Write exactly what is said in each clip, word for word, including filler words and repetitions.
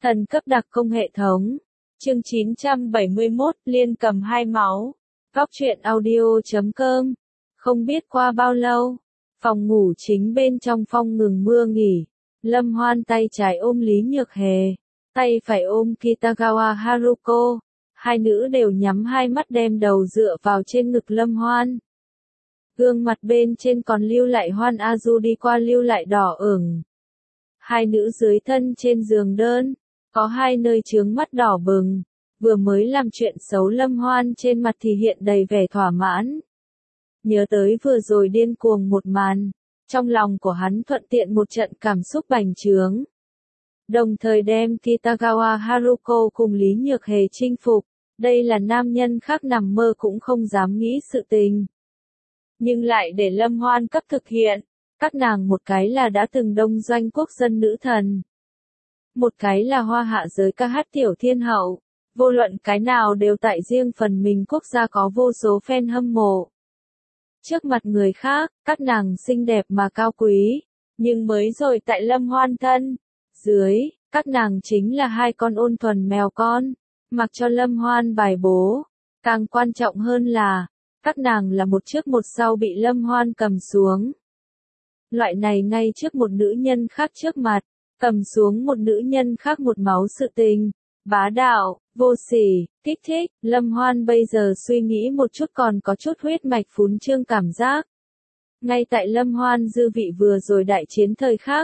Thần cấp đặc công hệ thống. Chương chín trăm bảy mươi mốt, Liên cầm hai máu. Góc truyện audio chấm com. Không biết qua bao lâu, phòng ngủ chính bên trong Phong ngừng mưa nghỉ. Lâm Hoan tay trái ôm Lý Nhược Hề, tay phải ôm Kitagawa Haruko. Hai nữ đều nhắm hai mắt đem đầu dựa vào trên ngực Lâm Hoan. Gương mặt bên trên còn lưu lại Hoan Azu đi qua lưu lại đỏ ửng. Hai nữ dưới thân trên giường đơn, có hai nơi chướng mắt đỏ bừng, vừa mới làm chuyện xấu Lâm Hoan trên mặt thì hiện đầy vẻ thỏa mãn. Nhớ tới vừa rồi điên cuồng một màn, trong lòng của hắn thuận tiện một trận cảm xúc bành trướng. Đồng thời đem Kitagawa Haruko cùng Lý Nhược Hề chinh phục, đây là nam nhân khác nằm mơ cũng không dám nghĩ sự tình. Nhưng lại để Lâm Hoan cấp thực hiện, các nàng một cái là đã từng đông doanh quốc dân nữ thần. Một cái là hoa hạ giới ca hát tiểu thiên hậu, vô luận cái nào đều tại riêng phần mình quốc gia có vô số fan hâm mộ. Trước mặt người khác, các nàng xinh đẹp mà cao quý, nhưng mới rồi tại Lâm Hoan thân dưới, các nàng chính là hai con ôn thuần mèo con, mặc cho Lâm Hoan bài bố. Càng quan trọng hơn là, các nàng là một trước một sau bị Lâm Hoan cầm xuống. Loại này ngay trước một nữ nhân khác trước mặt, cầm xuống một nữ nhân khác một máu sự tình, bá đạo, vô sỉ, kích thích. Lâm Hoan bây giờ suy nghĩ một chút còn có chút huyết mạch phún trương cảm giác. Ngay tại Lâm Hoan dư vị vừa rồi đại chiến thời khắc,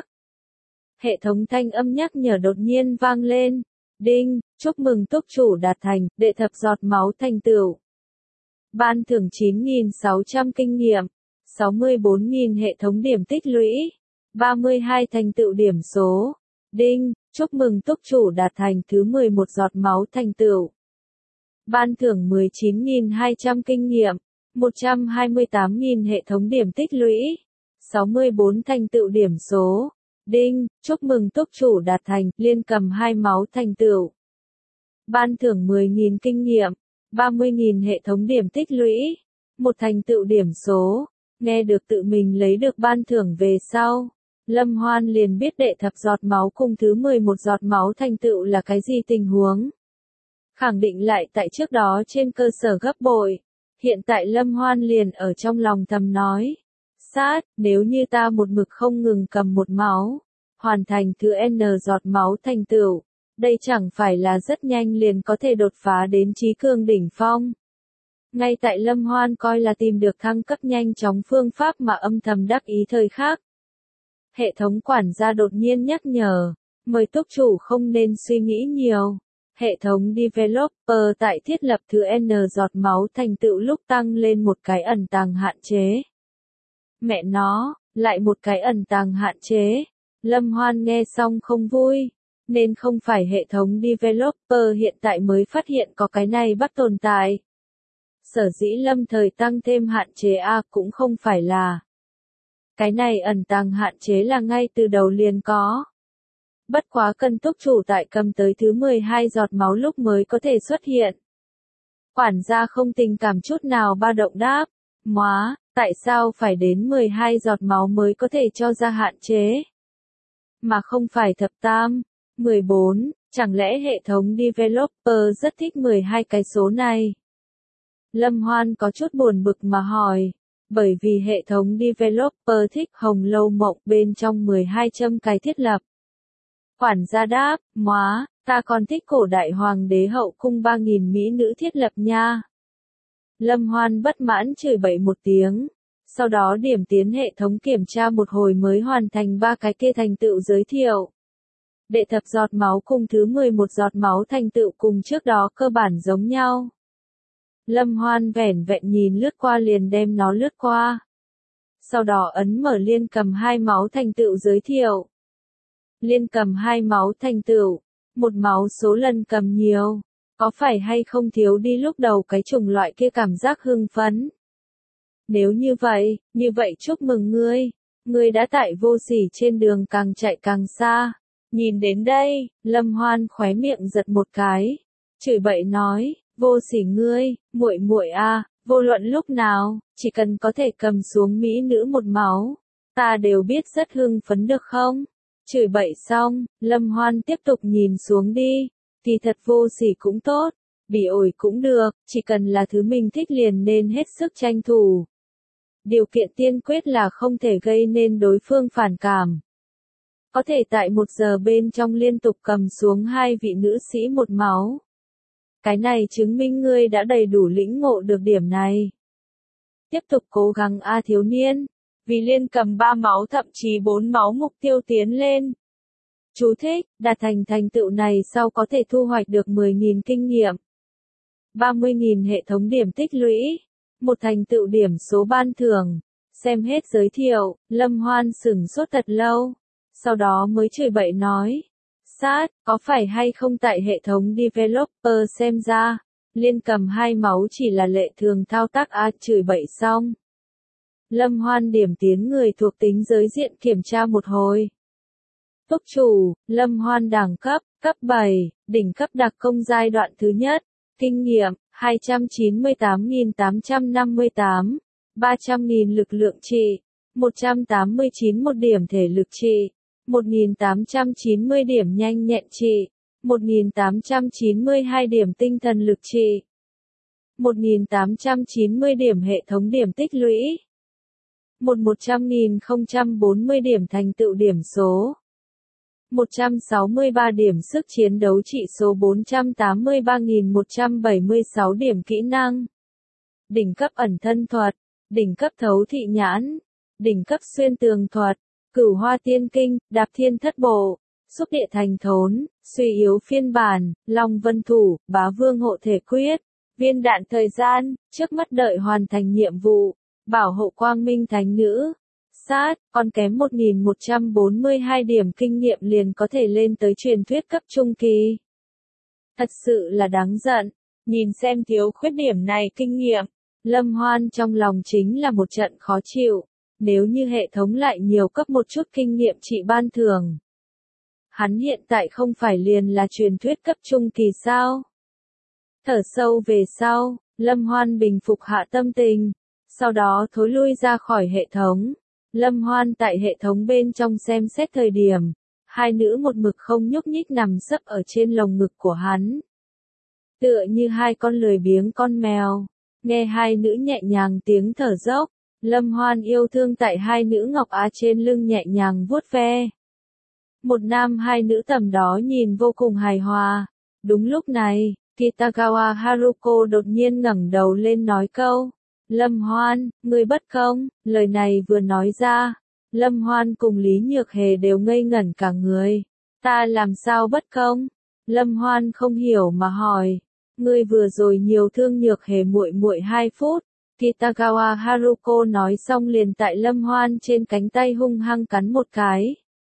hệ thống thanh âm nhắc nhở đột nhiên vang lên. Đinh, chúc mừng túc chủ đạt thành, đệ thập giọt máu thành tựu. Ban thưởng chín nghìn sáu trăm kinh nghiệm, sáu mươi bốn nghìn hệ thống điểm tích lũy, ba mươi hai thành tựu điểm số. Đinh, chúc mừng túc chủ đạt thành thứ mười một giọt máu thành tựu. Ban thưởng mười chín nghìn hai trăm kinh nghiệm, một trăm hai mươi tám nghìn hệ thống điểm tích lũy, sáu mươi bốn thành tựu điểm số. Đinh, chúc mừng túc chủ đạt thành liên cầm hai máu thành tựu. Ban thưởng mười nghìn kinh nghiệm, ba mươi nghìn hệ thống điểm tích lũy, một thành tựu điểm số. Nghe được tự mình lấy được ban thưởng về sau, Lâm Hoan liền biết đệ thập giọt máu cùng thứ mười một giọt máu thành tựu là cái gì tình huống. Khẳng định lại tại trước đó trên cơ sở gấp bội, hiện tại Lâm Hoan liền ở trong lòng thầm nói. Sát, nếu như ta một mực không ngừng cầm một máu, hoàn thành thứ N giọt máu thành tựu, đây chẳng phải là rất nhanh liền có thể đột phá đến trí cường đỉnh phong. Ngay tại Lâm Hoan coi là tìm được thăng cấp nhanh chóng phương pháp mà âm thầm đắc ý thời khác. Hệ thống quản gia đột nhiên nhắc nhở, mời túc chủ không nên suy nghĩ nhiều. Hệ thống developer tại thiết lập thứ N giọt máu thành tựu lúc tăng lên một cái ẩn tàng hạn chế. Mẹ nó, lại một cái ẩn tàng hạn chế. Lâm Hoan nghe xong không vui, nên không phải hệ thống developer hiện tại mới phát hiện có cái này bắt tồn tại. Sở dĩ lâm thời tăng thêm hạn chế A cũng không phải là. Cái này ẩn tàng hạn chế là ngay từ đầu liền có. Bất quá cần túc chủ tại cầm tới thứ mười hai giọt máu lúc mới có thể xuất hiện. Quản gia không tình cảm chút nào ba động đáp. Móa, tại sao phải đến mười hai giọt máu mới có thể cho ra hạn chế? Mà không phải thập tam, mười bốn, chẳng lẽ hệ thống developer rất thích mười hai cái số này? Lâm Hoan có chút buồn bực mà hỏi, bởi vì hệ thống developer thích hồng lâu mộng bên trong mười hai châm cái thiết lập. Quản gia đáp, móa, ta còn thích cổ đại hoàng đế hậu cung ba nghìn mỹ nữ thiết lập nha. Lâm Hoan bất mãn chửi bậy một tiếng, sau đó điểm tiến hệ thống kiểm tra một hồi mới hoàn thành ba cái kia thành tựu giới thiệu. Đệ thập giọt máu cùng thứ mười một giọt máu thành tựu cùng trước đó cơ bản giống nhau. Lâm Hoan vẻn vẹn nhìn lướt qua liền đem nó lướt qua. Sau đó ấn mở liên cầm hai máu thành tựu giới thiệu. Liên cầm hai máu thành tựu, một máu số lần cầm nhiều, có phải hay không thiếu đi lúc đầu cái chủng loại kia cảm giác hưng phấn? Nếu như vậy, như vậy chúc mừng ngươi, ngươi đã tại vô sỉ trên đường càng chạy càng xa. Nhìn đến đây, Lâm Hoan khóe miệng giật một cái, chửi bậy nói, vô sỉ ngươi, muội muội a, vô luận lúc nào, chỉ cần có thể cầm xuống mỹ nữ một máu, ta đều biết rất hưng phấn được không? Chửi bậy xong, Lâm Hoan tiếp tục nhìn xuống đi. Thì thật vô sỉ cũng tốt, bị ổi cũng được, chỉ cần là thứ mình thích liền nên hết sức tranh thủ. Điều kiện tiên quyết là không thể gây nên đối phương phản cảm. Có thể tại một giờ bên trong liên tục cầm xuống hai vị nữ sĩ một máu. Cái này chứng minh ngươi đã đầy đủ lĩnh ngộ được điểm này. Tiếp tục cố gắng a thiếu niên, vì liên cầm ba máu thậm chí bốn máu mục tiêu tiến lên. Chú thích, đạt thành thành tựu này sau có thể thu hoạch được mười nghìn kinh nghiệm. ba mươi nghìn hệ thống điểm tích lũy. Một thành tựu điểm số ban thưởng. Xem hết giới thiệu, Lâm Hoan sửng sốt thật lâu. Sau đó mới chửi bậy nói. Sát, có phải hay không tại hệ thống developer xem ra, liên cầm hai máu chỉ là lệ thường thao tác a chửi bậy xong. Lâm Hoan điểm tiến người thuộc tính giới diện kiểm tra một hồi. Túc chủ, Lâm Hoan đẳng cấp, cấp bảy, đỉnh cấp đặc công giai đoạn thứ nhất, kinh nghiệm, hai trăm chín mươi tám nghìn tám trăm năm mươi tám, ba trăm nghìn lực lượng trị, một trăm tám mươi chín một điểm thể lực trị, một nghìn tám trăm chín mươi điểm nhanh nhẹn trị, một nghìn tám trăm chín mươi hai điểm tinh thần lực trị, một nghìn tám trăm chín mươi điểm hệ thống điểm tích lũy, một một trăm nghìn không trăm bốn mươi điểm thành tựu điểm số, một trăm sáu mươi ba điểm sức chiến đấu trị số bốn trăm tám mươi ba nghìn một trăm bảy mươi sáu điểm kỹ năng, đỉnh cấp ẩn thân thuật, đỉnh cấp thấu thị nhãn, đỉnh cấp xuyên tường thuật, cửu hoa tiên kinh, đạp thiên thất bộ, xúc địa thành thốn, suy yếu phiên bản, long vân thủ, bá vương hộ thể quyết, viên đạn thời gian, trước mắt đợi hoàn thành nhiệm vụ, bảo hộ quang minh thánh nữ. Sát, còn kém một nghìn một trăm bốn mươi hai điểm kinh nghiệm liền có thể lên tới truyền thuyết cấp trung kỳ. Thật sự là đáng giận, nhìn xem thiếu khuyết điểm này kinh nghiệm, Lâm Hoan trong lòng chính là một trận khó chịu, nếu như hệ thống lại nhiều cấp một chút kinh nghiệm trị ban thường. Hắn hiện tại không phải liền là truyền thuyết cấp trung kỳ sao? Thở sâu về sau, Lâm Hoan bình phục hạ tâm tình, sau đó thối lui ra khỏi hệ thống. Lâm Hoan tại hệ thống bên trong xem xét thời điểm, hai nữ một mực không nhúc nhích nằm sấp ở trên lồng ngực của hắn. Tựa như hai con lười biếng con mèo, nghe hai nữ nhẹ nhàng tiếng thở dốc, Lâm Hoan yêu thương tại hai nữ ngọc á trên lưng nhẹ nhàng vuốt ve. Một nam hai nữ tầm đó nhìn vô cùng hài hòa. Đúng lúc này, Kitagawa Haruko đột nhiên ngẩng đầu lên nói câu. Lâm Hoan, ngươi bất công, lời này vừa nói ra, Lâm Hoan cùng Lý Nhược Hề đều ngây ngẩn cả người. Ta làm sao bất công? Lâm Hoan không hiểu mà hỏi. Ngươi vừa rồi nhiều thương Nhược Hề muội muội hai phút. Kitagawa Haruko nói xong liền tại Lâm Hoan trên cánh tay hung hăng cắn một cái.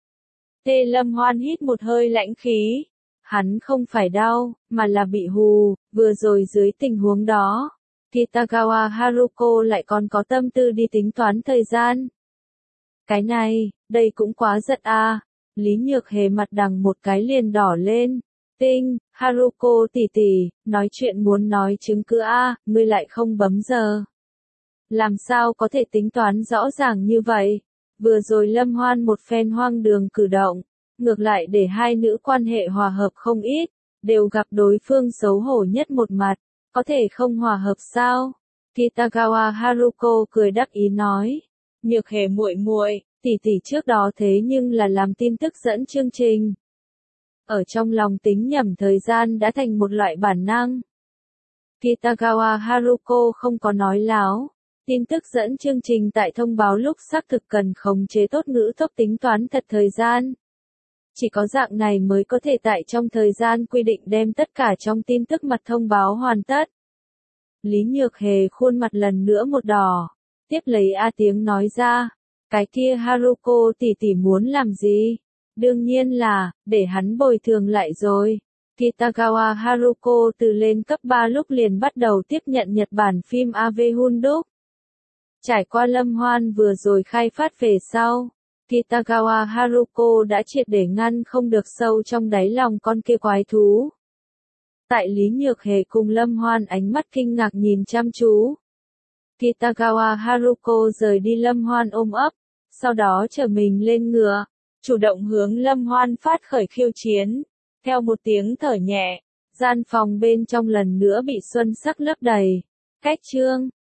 Tê Lâm Hoan hít một hơi lãnh khí. Hắn không phải đau, mà là bị hù, vừa rồi dưới tình huống đó. Kitagawa Haruko lại còn có tâm tư đi tính toán thời gian. Cái này, đây cũng quá giận a. À. Lý Nhược Hề mặt đằng một cái liền đỏ lên. Tinh, Haruko tỷ tỷ, nói chuyện muốn nói chứng cứ a, à, ngươi lại không bấm giờ. Làm sao có thể tính toán rõ ràng như vậy? Vừa rồi Lâm Hoan một phen hoang đường cử động, ngược lại để hai nữ quan hệ hòa hợp không ít, đều gặp đối phương xấu hổ nhất một mặt. Có thể không hòa hợp sao? Kitagawa Haruko cười đắc ý nói. Nhược Hề muội muội, tỷ tỷ trước đó thế nhưng là làm tin tức dẫn chương trình. Ở trong lòng tính nhầm thời gian đã thành một loại bản năng. Kitagawa Haruko không có nói láo. Tin tức dẫn chương trình tại thông báo lúc xác thực cần khống chế tốt ngữ tốc tính toán thật thời gian. Chỉ có dạng này mới có thể tại trong thời gian quy định đem tất cả trong tin tức mặt thông báo hoàn tất. Lý Nhược Hề khuôn mặt lần nữa một đỏ, tiếp lấy A tiếng nói ra, cái kia Haruko tỷ tỷ muốn làm gì? Đương nhiên là, để hắn bồi thường lại rồi. Kitagawa Haruko từ lên cấp ba lúc liền bắt đầu tiếp nhận Nhật Bản phim Ave Hundok. Trải qua Lâm Hoan vừa rồi khai phát về sau. Kitagawa Haruko đã triệt để ngăn không được sâu trong đáy lòng con kia quái thú. Tại Lý Nhược Hề cùng Lâm Hoan ánh mắt kinh ngạc nhìn chăm chú. Kitagawa Haruko rời đi Lâm Hoan ôm ấp, sau đó trở mình lên ngựa, chủ động hướng Lâm Hoan phát khởi khiêu chiến. Theo một tiếng thở nhẹ, gian phòng bên trong lần nữa bị xuân sắc lấp đầy. Cách chương